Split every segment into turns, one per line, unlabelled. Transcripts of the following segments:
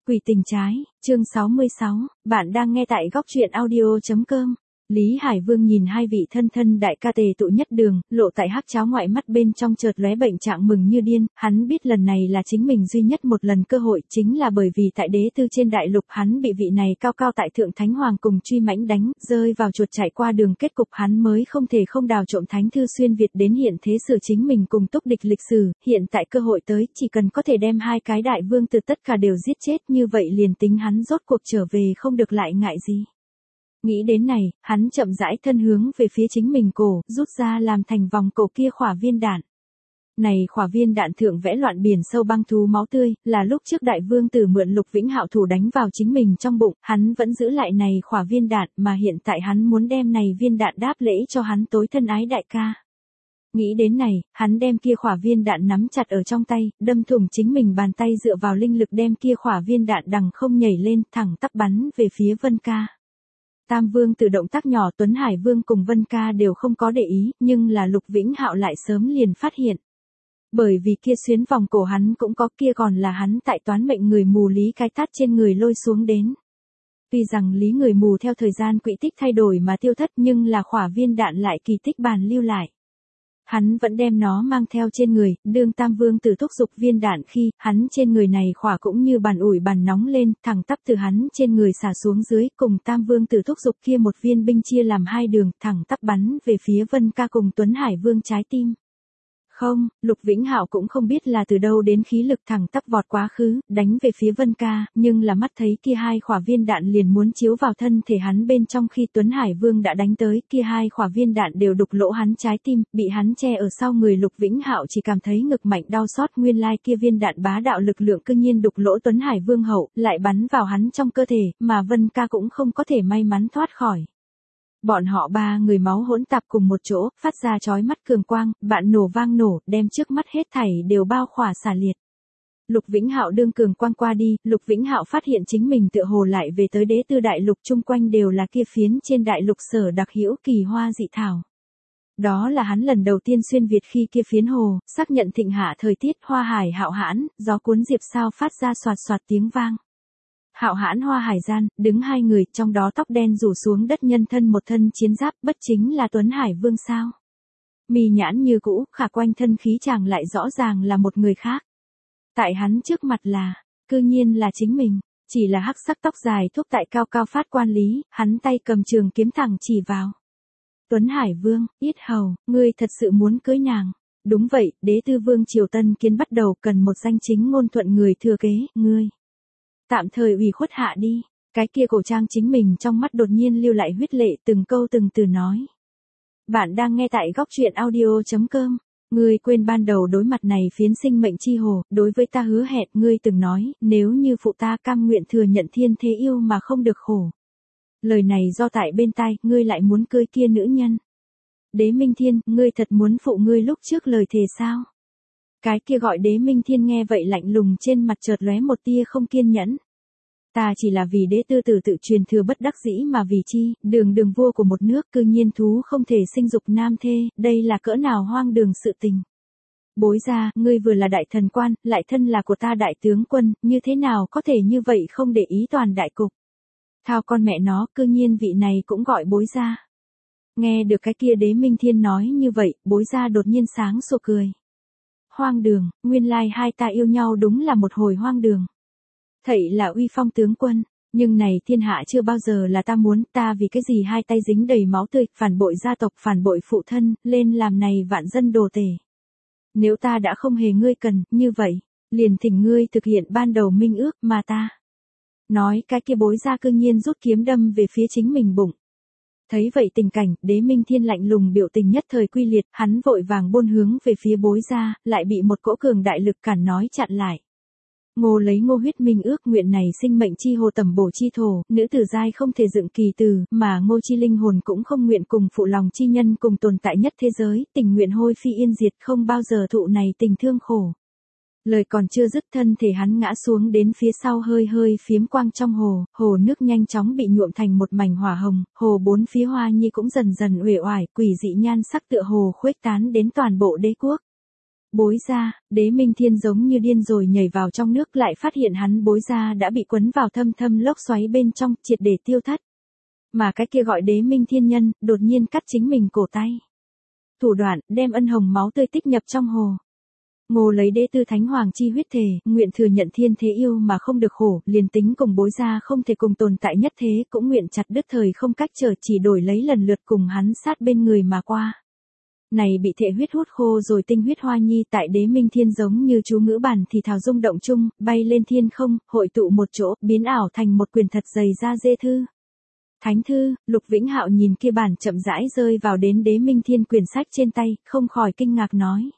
Quỷ tình trái, chương 66, bạn đang nghe tại góc truyện audio.com. Lý Hải Vương nhìn hai vị thân thân đại ca tề tụ nhất đường, lộ tại hắc cháo ngoại mắt bên trong chợt lóe bệnh trạng mừng như điên, hắn biết lần này là chính mình duy nhất một lần cơ hội, chính là bởi vì tại đế tư trên đại lục hắn bị vị này cao cao tại thượng thánh hoàng cùng truy mãnh đánh, rơi vào chuột chạy qua đường kết cục hắn mới không thể không đào trộm thánh thư xuyên Việt đến hiện thế sử chính mình cùng túc địch lịch sử, hiện tại cơ hội tới, chỉ cần có thể đem hai cái đại vương từ tất cả đều giết chết như vậy liền tính hắn rốt cuộc trở về không được lại ngại gì. Nghĩ đến này, hắn chậm rãi thân hướng về phía chính mình cổ, rút ra làm thành vòng cổ kia khỏa viên đạn. Này khỏa viên đạn thượng vẽ loạn biển sâu băng thú máu tươi, là lúc trước đại vương tử mượn Lục Vĩnh Hạo thủ đánh vào chính mình trong bụng, hắn vẫn giữ lại này khỏa viên đạn mà hiện tại hắn muốn đem này viên đạn đáp lễ cho hắn tối thân ái đại ca. Nghĩ đến này, hắn đem kia khỏa viên đạn nắm chặt ở trong tay, đâm thủng chính mình bàn tay dựa vào linh lực đem kia khỏa viên đạn đằng không nhảy lên, thẳng tắp bắn về phía Vân Ca. Tam Vương tự động tác nhỏ Tuấn Hải Vương cùng Vân Ca đều không có để ý, nhưng là Lục Vĩnh Hạo lại sớm liền phát hiện. Bởi vì kia xuyến vòng cổ hắn cũng có, kia còn là hắn tại toán mệnh người mù Lý cái tát trên người lôi xuống đến. Tuy rằng Lý người mù theo thời gian quỹ tích thay đổi mà tiêu thất nhưng là khỏa viên đạn lại kỳ tích bàn lưu lại. Hắn vẫn đem nó mang theo trên người, đương Tam Vương tử thúc giục viên đạn khi, hắn trên người này khỏa cũng như bàn ủi bàn nóng lên, thẳng tắp từ hắn trên người xả xuống dưới, cùng Tam Vương tử thúc giục kia một viên binh chia làm hai đường, thẳng tắp bắn về phía Vân Ca cùng Tuấn Hải Vương trái tim. Không, Lục Vĩnh Hạo cũng không biết là từ đâu đến khí lực thẳng tắp vọt quá khứ, đánh về phía Vân Ca, nhưng là mắt thấy kia hai khỏa viên đạn liền muốn chiếu vào thân thể hắn bên trong khi Tuấn Hải Vương đã đánh tới, kia hai khỏa viên đạn đều đục lỗ hắn trái tim, bị hắn che ở sau người Lục Vĩnh Hạo chỉ cảm thấy ngực mạnh đau xót, nguyên lai kia viên đạn bá đạo lực lượng cư nhiên đục lỗ Tuấn Hải Vương hậu, lại bắn vào hắn trong cơ thể, mà Vân Ca cũng không có thể may mắn thoát khỏi. Bọn họ ba người máu hỗn tạp cùng một chỗ, phát ra chói mắt cường quang, bạn nổ vang nổ, đem trước mắt hết thảy đều bao khỏa xả liệt. Lục Vĩnh Hạo đương cường quang qua đi, Lục Vĩnh Hạo phát hiện chính mình tựa hồ lại về tới đế tư đại lục, chung quanh đều là kia phiến trên đại lục sở đặc hữu kỳ hoa dị thảo. Đó là hắn lần đầu tiên xuyên Việt khi kia phiến hồ, xác nhận thịnh hạ thời tiết, hoa hải hạo hãn, gió cuốn diệp sao phát ra xoạt xoạt tiếng vang. Hạo hãn hoa hải gian, đứng hai người, trong đó tóc đen rủ xuống đất nhân thân một thân chiến giáp, bất chính là Tuấn Hải Vương sao. Mì nhãn như cũ, khả quanh thân khí chàng lại rõ ràng là một người khác. Tại hắn trước mặt là, cư nhiên là chính mình, chỉ là hắc sắc tóc dài thúc tại cao cao phát quan lý, hắn tay cầm trường kiếm thẳng chỉ vào. Tuấn Hải Vương, yết hầu, ngươi thật sự muốn cưới nàng. Đúng vậy, đế tư vương triều tân kiến bắt đầu cần một danh chính ngôn thuận người thừa kế, ngươi. Tạm thời ủy khuất hạ đi, cái kia cổ trang chính mình trong mắt đột nhiên lưu lại huyết lệ từng câu từng từ nói. Bạn đang nghe tại góc truyện audio.com, ngươi quên ban đầu đối mặt này phiến sinh mệnh chi hồ, đối với ta hứa hẹn ngươi từng nói, nếu như phụ ta cam nguyện thừa nhận thiên thế yêu mà không được khổ. Lời này do tại bên tai, ngươi lại muốn cưới kia nữ nhân. Đế Minh Thiên, ngươi thật muốn phụ ngươi lúc trước lời thề sao? Cái kia gọi Đế Minh Thiên nghe vậy lạnh lùng trên mặt chợt lóe một tia không kiên nhẫn. Ta chỉ là vì đế tư tử tự truyền thừa bất đắc dĩ mà vì chi, đường vua của một nước cư nhiên thú không thể sinh dục nam thê, đây là cỡ nào hoang đường sự tình. Bối ra, ngươi vừa là đại thần quan, lại thân là của ta đại tướng quân, như thế nào có thể như vậy không để ý toàn đại cục. Thao con mẹ nó, cư nhiên vị này cũng gọi bối ra. Nghe được cái kia Đế Minh Thiên nói như vậy, bối ra đột nhiên sáng sủa cười. Hoang đường, nguyên lai hai ta yêu nhau đúng là một hồi hoang đường. Thầy là uy phong tướng quân, nhưng này thiên hạ chưa bao giờ là ta muốn, ta vì cái gì hai tay dính đầy máu tươi, phản bội gia tộc, phản bội phụ thân, lên làm này vạn dân đồ tể. Nếu ta đã không hề ngươi cần, như vậy, liền thỉnh ngươi thực hiện ban đầu minh ước mà ta. Nói cái kia bối ra cương nhiên rút kiếm đâm về phía chính mình bụng. Thấy vậy tình cảnh, Đế Minh Thiên lạnh lùng biểu tình nhất thời quy liệt, hắn vội vàng buôn hướng về phía bối ra, lại bị một cỗ cường đại lực cản nói chặn lại. Ngô lấy Ngô huyết minh ước nguyện này sinh mệnh chi hồ tầm bổ chi thổ, nữ tử giai không thể dựng kỳ từ, mà Ngô chi linh hồn cũng không nguyện cùng phụ lòng chi nhân cùng tồn tại nhất thế giới, tình nguyện hôi phi yên diệt không bao giờ thụ này tình thương khổ. Lời còn chưa dứt thân thể hắn ngã xuống đến phía sau hơi phiếm quang trong hồ, hồ nước nhanh chóng bị nhuộm thành một mảnh hỏa hồng, hồ bốn phía hoa nhi cũng dần dần uể oải, quỷ dị nhan sắc tựa hồ khuếch tán đến toàn bộ đế quốc. Bối gia, Đế Minh Thiên giống như điên rồi nhảy vào trong nước, lại phát hiện hắn Bối gia đã bị quấn vào thâm thâm lốc xoáy bên trong, triệt để tiêu thất. Mà cái kia gọi Đế Minh Thiên nhân, đột nhiên cắt chính mình cổ tay. Thủ đoạn, đem ân hồng máu tươi tích nhập trong hồ. Ngô lấy đế tư thánh hoàng chi huyết thề, nguyện thừa nhận thiên thế yêu mà không được khổ, liền tính cùng Bối gia không thể cùng tồn tại nhất thế, cũng nguyện chặt đứt thời không cách trở, chỉ đổi lấy lần lượt cùng hắn sát bên người mà qua. Này bị thệ huyết hút khô rồi tinh huyết hoa nhi tại Đế Minh Thiên giống như chú ngữ bản thì thào rung động chung, bay lên thiên không, hội tụ một chỗ, biến ảo thành một quyền thật dày da dê thư. Thánh thư, Lục Vĩnh Hạo nhìn kia bản chậm rãi rơi vào đến Đế Minh Thiên quyển sách trên tay, không khỏi kinh ngạc nói.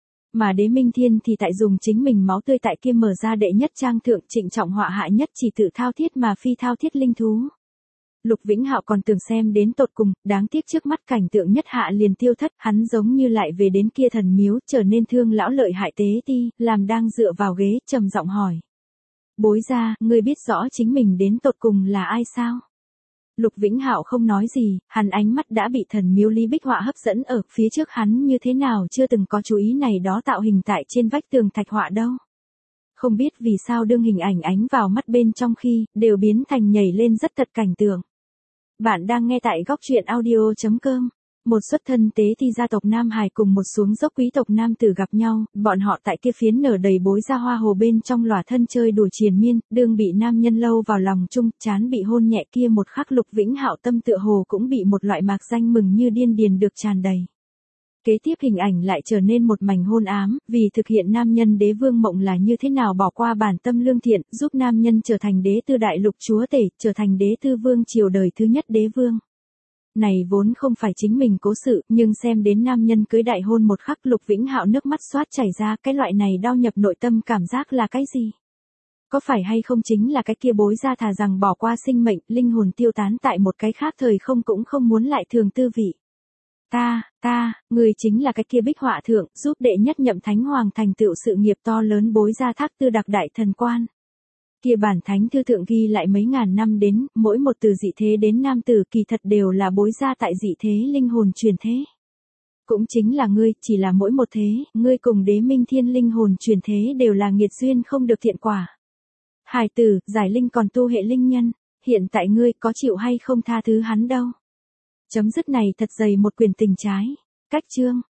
Mà Đế Minh Thiên thì tại dùng chính mình máu tươi tại kia mở ra đệ nhất trang thượng, trịnh trọng họa hạ nhất chỉ tự thao thiết mà phi thao thiết linh thú. Lục Vĩnh Hạo còn tưởng xem đến tột cùng, đáng tiếc trước mắt cảnh tượng nhất hạ liền tiêu thất, hắn giống như lại về đến kia thần miếu, trở nên thương lão lợi hại tế ti, làm đang dựa vào ghế, trầm giọng hỏi. Bối gia, ngươi biết rõ chính mình đến tột cùng là ai sao? Lục Vĩnh Hạo không nói gì, hắn ánh mắt đã bị thần miếu Lý Bích họa hấp dẫn, ở phía trước hắn như thế nào chưa từng có chú ý này đó tạo hình tại trên vách tường thạch họa đâu. Không biết vì sao đương hình ảnh ánh vào mắt bên trong khi, đều biến thành nhảy lên rất thật cảnh tượng. Bạn đang nghe tại góc truyện audio.com. Một xuất thân tế thi gia tộc Nam Hải cùng một xuống dốc quý tộc nam tử gặp nhau, bọn họ tại kia phiến nở đầy bối ra hoa hồ bên trong lòa thân chơi đùa triền miên, đương bị nam nhân lâu vào lòng chung, chán bị hôn nhẹ kia một khắc Lục Vĩnh Hạo tâm tựa hồ cũng bị một loại mạc danh mừng như điên điền được tràn đầy. Kế tiếp hình ảnh lại trở nên một mảnh hôn ám, vì thực hiện nam nhân đế vương mộng là như thế nào bỏ qua bản tâm lương thiện, giúp nam nhân trở thành đế tư đại lục chúa tể, trở thành đế tư vương triều đời thứ nhất đế vương. Này vốn không phải chính mình cố sự, nhưng xem đến nam nhân cưới đại hôn một khắc Lục Vĩnh Hạo nước mắt xoát chảy ra, cái loại này đau nhập nội tâm cảm giác là cái gì? Có phải hay không chính là cái kia Bối gia thà rằng bỏ qua sinh mệnh, linh hồn tiêu tán tại một cái khác thời không cũng không muốn lại thường tư vị. Người chính là cái kia Bích họa thượng, giúp đệ nhất nhậm thánh hoàng thành tựu sự nghiệp to lớn Bối gia thác tư đặc đại thần quan. Kia bản thánh thư thượng ghi lại mấy ngàn năm đến, mỗi một từ dị thế đến nam tử kỳ thật đều là Bối gia tại dị thế linh hồn truyền thế. Cũng chính là ngươi, chỉ là mỗi một thế, ngươi cùng Đế Minh Thiên linh hồn truyền thế đều là nghiệt duyên không được thiện quả. Hài tử, giải linh còn tu hệ linh nhân, hiện tại ngươi có chịu hay không tha thứ hắn đâu. Chấm dứt này thật dày một quyền tình trái. Cách chương.